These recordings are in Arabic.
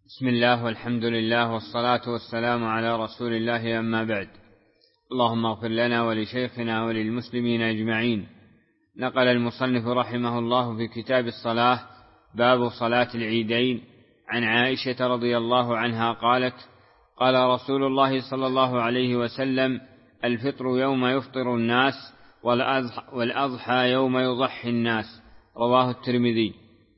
بسم الله والحمد لله والصلاة والسلام على رسول الله، أما بعد. اللهم اغفر لنا ولشيخنا وللمسلمين أجمعين. نقل المصنف رحمه الله في كتاب الصلاة باب صلاة العيدين عن عائشة رضي الله عنها قالت: قال رسول الله صلى الله عليه وسلم: الفطر يوم يفطر الناس، والأضحى يوم يضحي الناس. رواه الترمذي.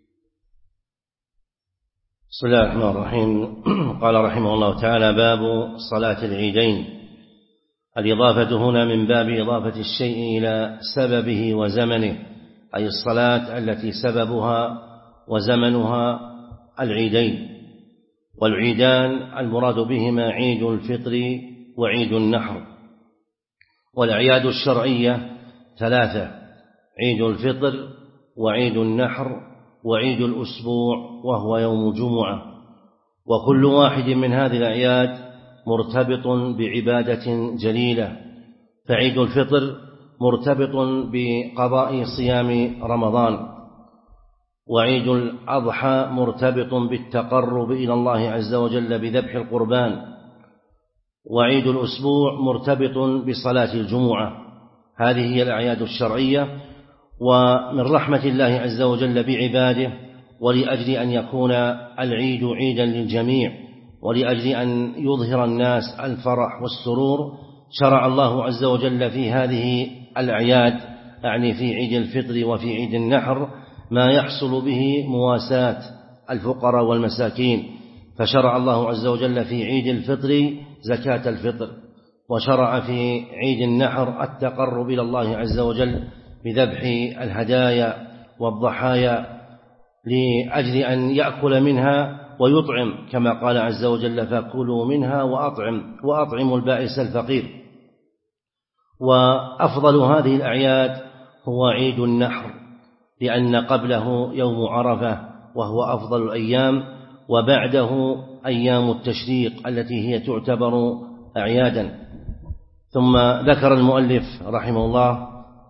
بسم الله الرحمن الرحيم. قال رحمه الله تعالى: باب صلاة العيدين. الإضافة هنا من باب إضافة الشيء إلى سببه وزمنه، أي الصلاة التي سببها وزمنها العيدين. والعيدان المراد بهما عيد الفطر وعيد النحر. والأعياد الشرعية ثلاثة: عيد الفطر وعيد النحر وعيد الأسبوع وهو يوم الجمعة. وكل واحد من هذه الأعياد مرتبط بعبادة جليلة، فعيد الفطر مرتبط بقضاء صيام رمضان، وعيد الأضحى مرتبط بالتقرب إلى الله عز وجل بذبح القربان، وعيد الأسبوع مرتبط بصلاة الجمعة. هذه هي الأعياد الشرعية. ومن رحمة الله عز وجل بعباده، ولأجل أن يكون العيد عيدا للجميع، ولأجل أن يظهر الناس الفرح والسرور، شرع الله عز وجل في هذه الأعياد، يعني في عيد الفطر وفي عيد النحر، ما يحصل به مواساة الفقراء والمساكين. فشرع الله عز وجل في عيد الفطر زكاة الفطر، وشرع في عيد النحر التقرب إلى الله عز وجل بذبح الهدايا والضحايا، لأجل أن يأكل منها ويطعم، كما قال عز وجل: فكلوا منها وأطعموا البائس الفقير. وأفضل هذه الأعياد هو عيد النحر، لأن قبله يوم عرفة وهو أفضل الأيام، وبعده أيام التشريق التي هي تعتبر أعيادا. ثم ذكر المؤلف رحمه الله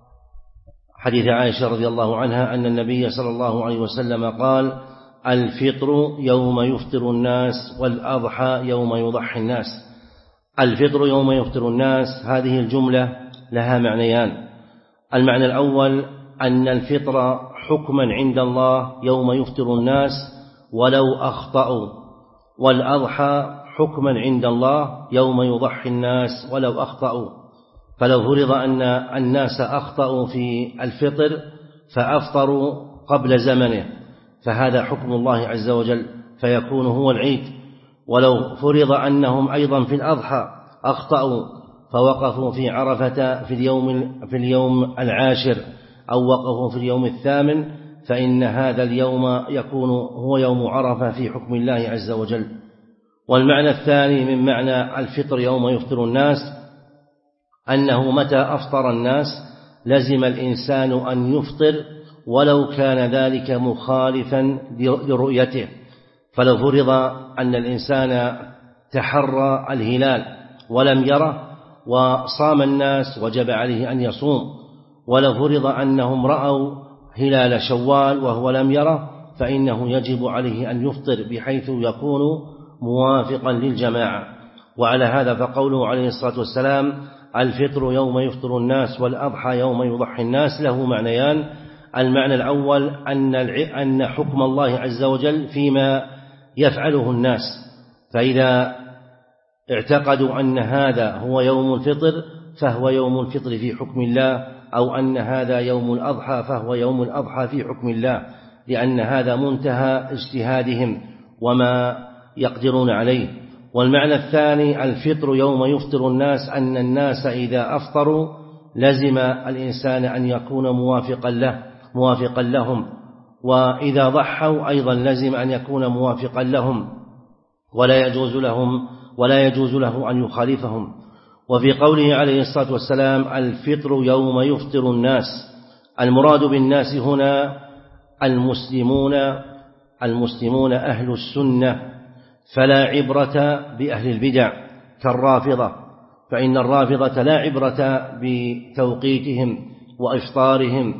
حديث عائشة رضي الله عنها أن النبي صلى الله عليه وسلم قال: الفطر يوم يفطر الناس، والأضحى يوم يضحي الناس. الفطر يوم يفطر الناس، هذه الجملة لها معنيان. المعنى الأول أن الفطر حكما عند الله يوم يفطر الناس ولو أخطأوا، والأضحى حكما عند الله يوم يضحي الناس ولو أخطأوا. فلو فرض أن الناس أخطأوا في الفطر فأفطروا قبل زمنه، فهذا حكم الله عز وجل فيكون هو العيد. ولو فرض أنهم أيضا في الأضحى أخطأوا فوقفوا في عرفة في اليوم العاشر، أو وقفوا في اليوم الثامن، فإن هذا اليوم يكون هو يوم عرفة في حكم الله عز وجل. والمعنى الثاني من معنى الفطر يوم يفطر الناس أنه متى أفطر الناس لزم الإنسان أن يفطر ولو كان ذلك مخالفا لرؤيته. فلو فرض أن الإنسان تحرى الهلال ولم يره وصام الناس وجب عليه أن يصوم، ولو فرض أنهم رأوا هلال شوال وهو لم يره فإنه يجب عليه أن يفطر بحيث يكون موافقا للجماعة. وعلى هذا فقوله عليه الصلاة والسلام: الفطر يوم يفطر الناس والأضحى يوم يضحي الناس، له معنيان. المعنى الأول أن حكم الله عز وجل فيما يفعله الناس، فإذا اعتقدوا أن هذا هو يوم الفطر فهو يوم الفطر في حكم الله، أو أن هذا يوم الأضحى فهو يوم الأضحى في حكم الله، لأن هذا منتهى اجتهادهم وما يقدرون عليه. والمعنى الثاني: الفطر يوم يفطر الناس، أن الناس إذا أفطروا لزم الإنسان أن يكون موافقا لهم، وإذا ضحوا أيضا لزم أن يكون موافقا لهم، ولا يجوز له أن يخالفهم. وفي قوله عليه الصلاة والسلام: الفطر يوم يفطر الناس، المراد بالناس هنا المسلمون أهل السنة، فلا عبرة بأهل البدع كالرافضة، فإن الرافضة لا عبرة بتوقيتهم وإفطارهم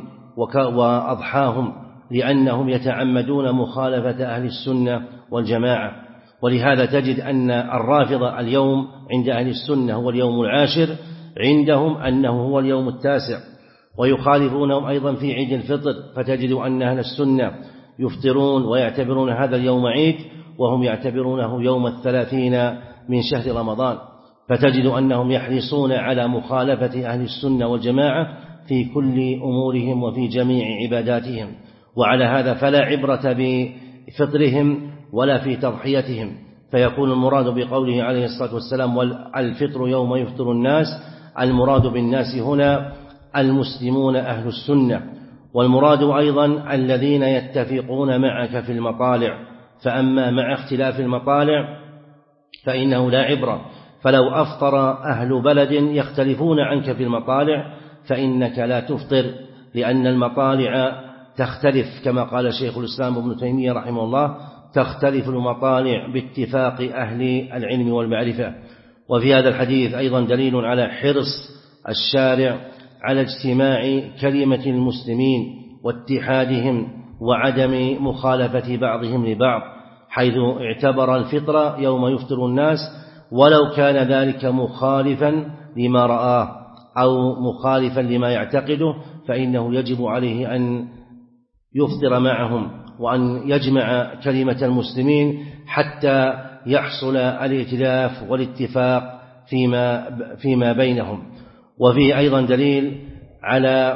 وأضحاهم، لأنهم يتعمدون مخالفة أهل السنة والجماعة. ولهذا تجد أن الرافضة اليوم عند أهل السنة هو اليوم العاشر، عندهم أنه هو اليوم التاسع، ويخالفونهم أيضا في عيد الفطر، فتجد أن أهل السنة يفطرون ويعتبرون هذا اليوم عيد وهم يعتبرونه يوم 30 من شهر رمضان، فتجد أنهم يحرصون على مخالفة أهل السنة والجماعة في كل أمورهم وفي جميع عباداتهم. وعلى هذا فلا عبرة بفطرهم ولا في تضحيتهم، فيكون المراد بقوله عليه الصلاة والسلام والفطر يوم يفطر الناس، المراد بالناس هنا المسلمون أهل السنة، والمراد أيضا الذين يتفقون معك في المطالع. فأما مع اختلاف المطالع فإنه لا عبرة، فلو أفطر أهل بلد يختلفون عنك في المطالع فإنك لا تفطر، لأن المطالع تختلف، كما قال شيخ الإسلام ابن تيمية رحمه الله: تختلف المطالع باتفاق أهل العلم والمعرفة. وفي هذا الحديث أيضا دليل على حرص الشارع على اجتماع كلمة المسلمين واتحادهم وعدم مخالفة بعضهم لبعض، حيث اعتبر الفطر يوم يفطر الناس ولو كان ذلك مخالفا لما رآه أو مخالفا لما يعتقده، فإنه يجب عليه أن يفطر معهم وأن يجمع كلمة المسلمين حتى يحصل الائتلاف والاتفاق فيما بينهم. وفيه أيضا دليل على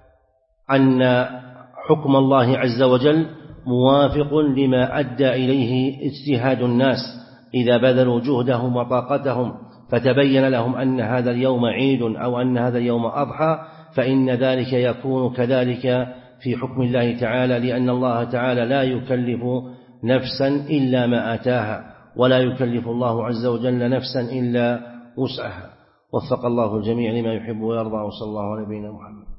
أن حكم الله عز وجل موافق لما أدى إليه اجتهاد الناس إذا بذلوا جهدهم وطاقتهم فتبين لهم أن هذا اليوم عيد أو أن هذا اليوم أضحى، فإن ذلك يكون كذلك في حكم الله تعالى، لأن الله تعالى لا يكلف نفسا إلا ما آتاها، ولا يكلف الله عز وجل نفسا إلا وسعها. وفق الله الجميع لما يحب ويرضى، وصلى الله على نبينا محمد.